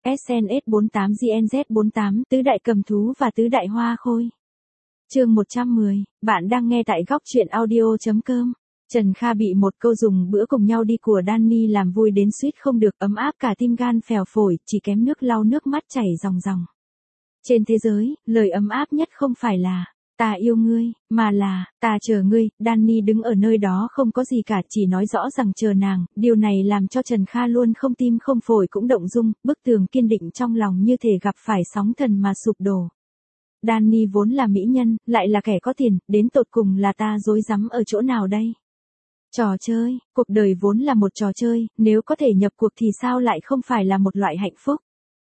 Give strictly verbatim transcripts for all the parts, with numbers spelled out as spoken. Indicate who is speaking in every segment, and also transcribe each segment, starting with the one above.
Speaker 1: ét en ét bốn tám giê en dét bốn tám, tứ đại cầm thú và tứ đại hoa khôi. Chương một trăm mười, bạn đang nghe tại góc truyện audio chấm com. Trần Kha bị một câu dùng bữa cùng nhau đi của Danny làm vui đến suýt không được, ấm áp cả tim gan phèo phổi, chỉ kém nước lau nước mắt chảy ròng ròng. Trên thế giới, lời ấm áp nhất không phải là ta yêu ngươi, mà là ta chờ ngươi. Danny đứng ở nơi đó không có gì cả, chỉ nói rõ rằng chờ nàng. Điều này làm cho Trần Kha luôn không tim không phổi cũng động dung, bức tường kiên định trong lòng như thể gặp phải sóng thần mà sụp đổ. Danny vốn là mỹ nhân, lại là kẻ có tiền, đến tột cùng là ta rối rắm ở chỗ nào đây? Trò chơi, cuộc đời vốn là một trò chơi, nếu có thể nhập cuộc thì sao lại không phải là một loại hạnh phúc?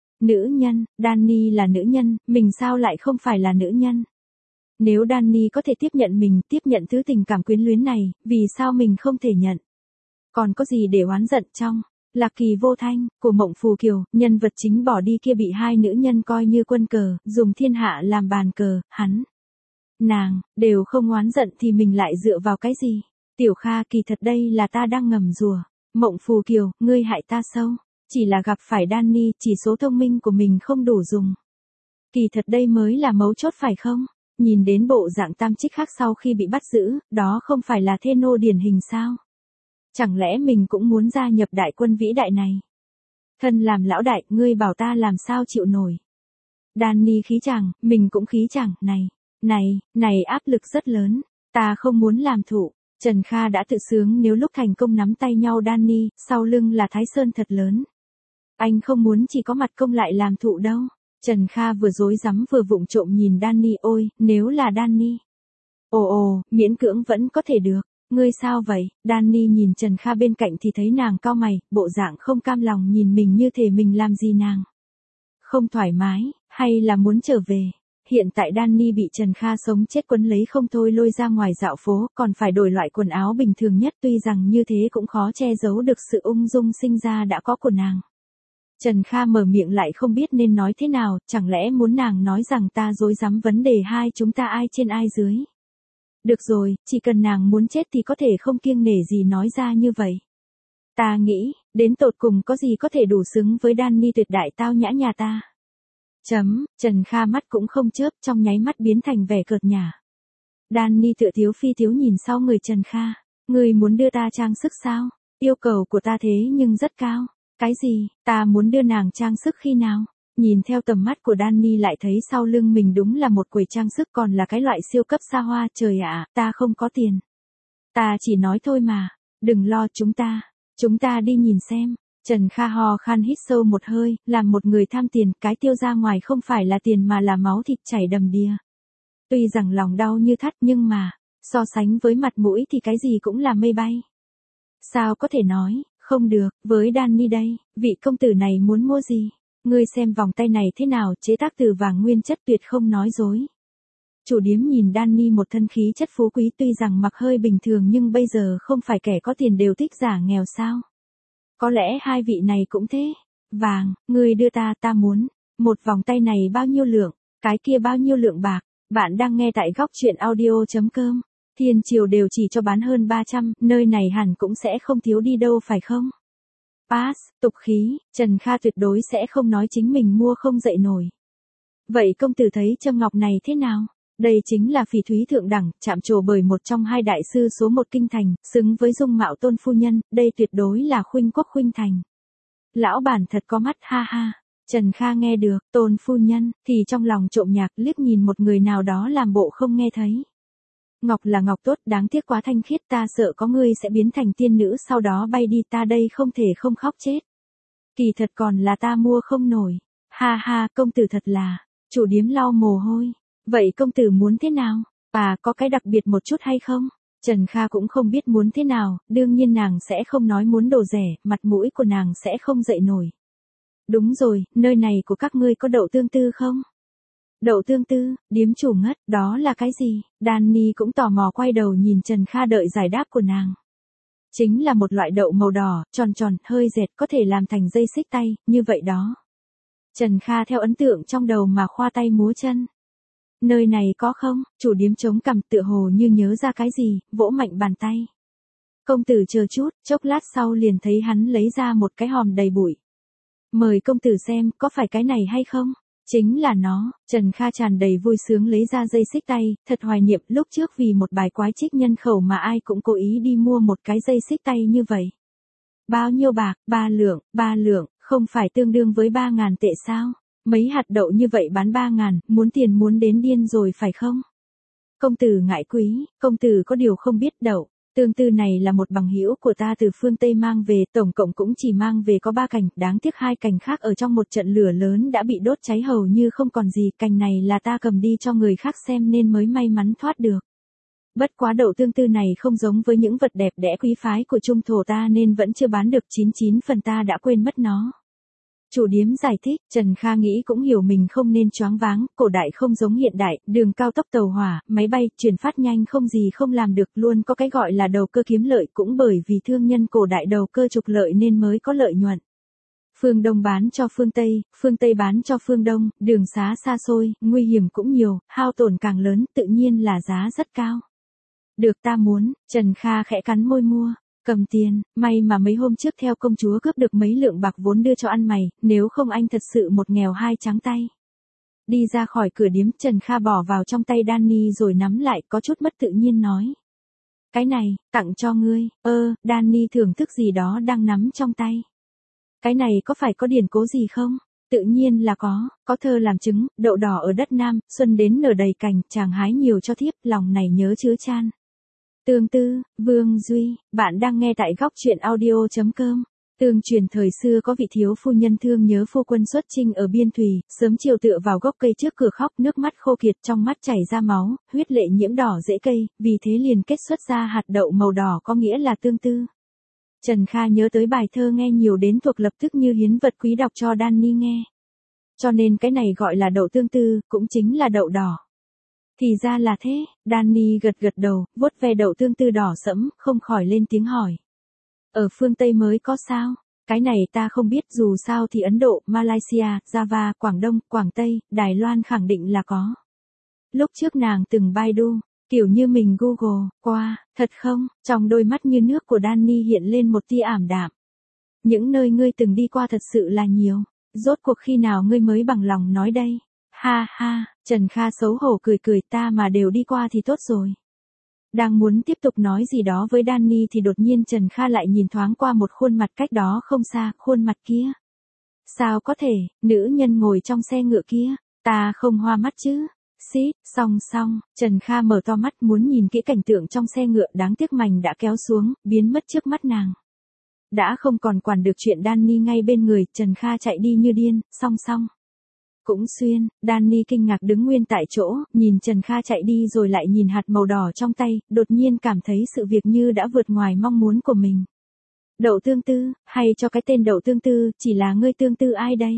Speaker 1: Nữ nhân, Danny là nữ nhân, mình sao lại không phải là nữ nhân? Nếu Danny có thể tiếp nhận mình, tiếp nhận thứ tình cảm quyến luyến này, vì sao mình không thể nhận? Còn có gì để oán giận trong? Lạc Kỳ Vô Thanh, của Mộng Phù Kiều, nhân vật chính bỏ đi kia bị hai nữ nhân coi như quân cờ, dùng thiên hạ làm bàn cờ, hắn, nàng, đều không oán giận thì mình lại dựa vào cái gì? Tiểu Kha, kỳ thật đây là ta đang ngầm rùa. Mộng Phù Kiều, ngươi hại ta sâu. Chỉ là gặp phải Danny, chỉ số thông minh của mình không đủ dùng. Kỳ thật đây mới là mấu chốt phải không? Nhìn đến bộ dạng tam trích khác sau khi bị bắt giữ, đó không phải là thê nô điển hình sao? Chẳng lẽ mình cũng muốn gia nhập đại quân vĩ đại này? Thân làm lão đại, ngươi bảo ta làm sao chịu nổi? Danny khí chàng, mình cũng khí chàng, này, này, này áp lực rất lớn, ta không muốn làm thụ. Trần Kha đã tự sướng nếu lúc thành công nắm tay nhau Danny, sau lưng là Thái Sơn thật lớn. Anh không muốn chỉ có mặt công lại làm thụ đâu. Trần Kha vừa dối rắm vừa vụng trộm nhìn Danny, ôi, nếu là Danny. Ồ ồ, miễn cưỡng vẫn có thể được. Ngươi sao vậy? Danny nhìn Trần Kha bên cạnh thì thấy nàng cau mày, bộ dạng không cam lòng nhìn mình như thể mình làm gì nàng. Không thoải mái, hay là muốn trở về? Hiện tại Danny bị Trần Kha sống chết quấn lấy không thôi lôi ra ngoài dạo phố, còn phải đổi loại quần áo bình thường nhất, tuy rằng như thế cũng khó che giấu được sự ung dung sinh ra đã có của nàng. Trần Kha mở miệng lại không biết nên nói thế nào, chẳng lẽ muốn nàng nói rằng ta dối rắm vấn đề hai chúng ta ai trên ai dưới. Được rồi, chỉ cần nàng muốn chết thì có thể không kiêng nể gì nói ra như vậy. Ta nghĩ, đến tột cùng có gì có thể đủ xứng với Danny tuyệt đại tao nhã nhà ta. Chấm, Trần Kha mắt cũng không chớp, trong nháy mắt biến thành vẻ cợt nhả. Danny tựa thiếu phi thiếu nhìn sau người Trần Kha. Ngươi muốn đưa ta trang sức sao? Yêu cầu của ta thế nhưng rất cao. Cái gì? Ta muốn đưa nàng trang sức khi nào? Nhìn theo tầm mắt của Danny lại thấy sau lưng mình đúng là một quầy trang sức, còn là cái loại siêu cấp xa hoa. Trời ạ, ta không có tiền. Ta chỉ nói thôi mà. Đừng lo, chúng ta. Chúng ta đi nhìn xem. Trần Kha ho khan hít sâu một hơi, làm một người tham tiền, cái tiêu ra ngoài không phải là tiền mà là máu thịt chảy đầm đìa. Tuy rằng lòng đau như thắt nhưng mà, so sánh với mặt mũi thì cái gì cũng là mây bay. Sao có thể nói, không được, với Danny đây, vị công tử này muốn mua gì? Ngươi xem vòng tay này thế nào, chế tác từ vàng nguyên chất tuyệt không nói dối. Chủ điếm nhìn Danny một thân khí chất phú quý, tuy rằng mặc hơi bình thường nhưng bây giờ không phải kẻ có tiền đều thích giả nghèo sao? Có lẽ hai vị này cũng thế. Vàng, ngươi đưa ta, ta muốn. Một vòng tay này bao nhiêu lượng, cái kia bao nhiêu lượng bạc. Bạn đang nghe tại góc truyện audio chấm com. Thiên Triều đều chỉ cho bán hơn ba trăm, nơi này hẳn cũng sẽ không thiếu đi đâu phải không? Pass, tục khí, Trần Kha tuyệt đối sẽ không nói chính mình mua không dậy nổi. Vậy công tử thấy châm ngọc này thế nào? Đây chính là phỉ thúy thượng đẳng, chạm trổ bởi một trong hai đại sư số một kinh thành, xứng với dung mạo tôn phu nhân, đây tuyệt đối là khuynh quốc khuynh thành. Lão bản thật có mắt, ha ha. Trần Kha nghe được, tôn phu nhân, thì trong lòng trộm nhạc liếc nhìn một người nào đó làm bộ không nghe thấy. Ngọc là ngọc tốt, đáng tiếc quá thanh khiết, ta sợ có ngươi sẽ biến thành tiên nữ sau đó bay đi, ta đây không thể không khóc chết. Kỳ thật còn là ta mua không nổi. Ha ha, công tử thật là, chủ điếm lau mồ hôi. Vậy công tử muốn thế nào? À, có cái đặc biệt một chút hay không? Trần Kha cũng không biết muốn thế nào, đương nhiên nàng sẽ không nói muốn đồ rẻ, mặt mũi của nàng sẽ không dậy nổi. Đúng rồi, nơi này của các ngươi có đậu tương tư không? Đậu tương tư, điếm chủ ngất, đó là cái gì? Danny cũng tò mò quay đầu nhìn Trần Kha đợi giải đáp của nàng. Chính là một loại đậu màu đỏ, tròn tròn, hơi dẹt, có thể làm thành dây xích tay, như vậy đó. Trần Kha theo ấn tượng trong đầu mà khoa tay múa chân. Nơi này có không? Chủ điếm chống cằm tựa hồ như nhớ ra cái gì, vỗ mạnh bàn tay. Công tử chờ chút, chốc lát sau liền thấy hắn lấy ra một cái hòm đầy bụi. Mời công tử xem, có phải cái này hay không? Chính là nó, Trần Kha tràn đầy vui sướng lấy ra dây xích tay, thật hoài niệm lúc trước vì một bài quái trích nhân khẩu mà ai cũng cố ý đi mua một cái dây xích tay như vậy. Bao nhiêu bạc, ba lượng, ba lượng, không phải tương đương với ba ngàn tệ sao? Mấy hạt đậu như vậy bán ba ngàn, muốn tiền muốn đến điên rồi phải không? Công tử ngại quý, công tử có điều không biết đậu. Tương tư này là một bằng hữu của ta từ phương Tây mang về, tổng cộng cũng chỉ mang về có ba cành, đáng tiếc hai cành khác ở trong một trận lửa lớn đã bị đốt cháy hầu như không còn gì, cành này là ta cầm đi cho người khác xem nên mới may mắn thoát được. Bất quá đậu tương tư này không giống với những vật đẹp đẽ quý phái của trung thổ ta nên vẫn chưa bán được chín mươi chín phần ta đã quên mất nó. Chủ điếm giải thích, Trần Kha nghĩ cũng hiểu mình không nên choáng váng, cổ đại không giống hiện đại, đường cao tốc tàu hỏa, máy bay, chuyển phát nhanh không gì không làm được, luôn có cái gọi là đầu cơ kiếm lợi, cũng bởi vì thương nhân cổ đại đầu cơ trục lợi nên mới có lợi nhuận. Phương Đông bán cho phương Tây, phương Tây bán cho phương Đông, đường xá xa xôi, nguy hiểm cũng nhiều, hao tổn càng lớn, tự nhiên là giá rất cao. Được ta muốn, Trần Kha khẽ cắn môi mua. Cầm tiền, may mà mấy hôm trước theo công chúa cướp được mấy lượng bạc vốn đưa cho ăn mày, nếu không anh thật sự một nghèo hai trắng tay. Đi ra khỏi cửa điếm, Trần Kha bỏ vào trong tay Danny rồi nắm lại, có chút mất tự nhiên nói. Cái này, tặng cho ngươi, ơ, Danny thưởng thức gì đó đang nắm trong tay. Cái này có phải có điển cố gì không? Tự nhiên là có, có thơ làm chứng, đậu đỏ ở đất Nam, xuân đến nở đầy cành, chàng hái nhiều cho thiếp, lòng này nhớ chứa chan. Tương tư, Vương Duy, bạn đang nghe tại góc truyện audio chấm com. Tương truyền thời xưa có vị thiếu phu nhân thương nhớ phu quân xuất chinh ở biên thùy, sớm chiều tựa vào gốc cây trước cửa khóc, nước mắt khô kiệt, trong mắt chảy ra máu, huyết lệ nhiễm đỏ rễ cây, vì thế liền kết xuất ra hạt đậu màu đỏ có nghĩa là tương tư. Trần Kha nhớ tới bài thơ nghe nhiều đến thuộc lập tức như hiến vật quý đọc cho Danny nghe. Cho nên cái này gọi là đậu tương tư, cũng chính là đậu đỏ. Thì ra là thế, Danny gật gật đầu, vuốt ve đậu tương tư đỏ sẫm, không khỏi lên tiếng hỏi. Ở phương Tây mới có sao? Cái này ta không biết, dù sao thì Ấn Độ, Malaysia, Java, Quảng Đông, Quảng Tây, Đài Loan khẳng định là có. Lúc trước nàng từng Baidu, kiểu như mình Google, qua, thật không? Trong đôi mắt như nước của Danny hiện lên một tia ảm đạm. Những nơi ngươi từng đi qua thật sự là nhiều, rốt cuộc khi nào ngươi mới bằng lòng nói đây? Ha ha, Trần Kha xấu hổ cười cười, ta mà đều đi qua thì tốt rồi. Đang muốn tiếp tục nói gì đó với Danny thì đột nhiên Trần Kha lại nhìn thoáng qua một khuôn mặt cách đó không xa, khuôn mặt kia. Sao có thể, nữ nhân ngồi trong xe ngựa kia, ta không hoa mắt chứ. Xít, song song, Trần Kha mở to mắt muốn nhìn kỹ cảnh tượng trong xe ngựa, đáng tiếc mành đã kéo xuống, biến mất trước mắt nàng. Đã không còn quản được chuyện Danny ngay bên người, Trần Kha chạy đi như điên, song song. Cũng xuyên, Danny kinh ngạc đứng nguyên tại chỗ, nhìn Trần Kha chạy đi rồi lại nhìn hạt màu đỏ trong tay, đột nhiên cảm thấy sự việc như đã vượt ngoài mong muốn của mình. Đậu tương tư, hay cho cái tên đậu tương tư, chỉ là ngươi tương tư ai đây?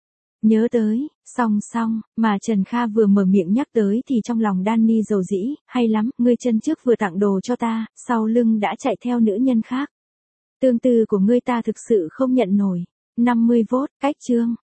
Speaker 1: Nhớ tới, song song, mà Trần Kha vừa mở miệng nhắc tới thì trong lòng Danny dầu dĩ, hay lắm, ngươi chân trước vừa tặng đồ cho ta, sau lưng đã chạy theo nữ nhân khác. Tương tư của ngươi ta thực sự không nhận nổi. năm mươi vốt, cách chương.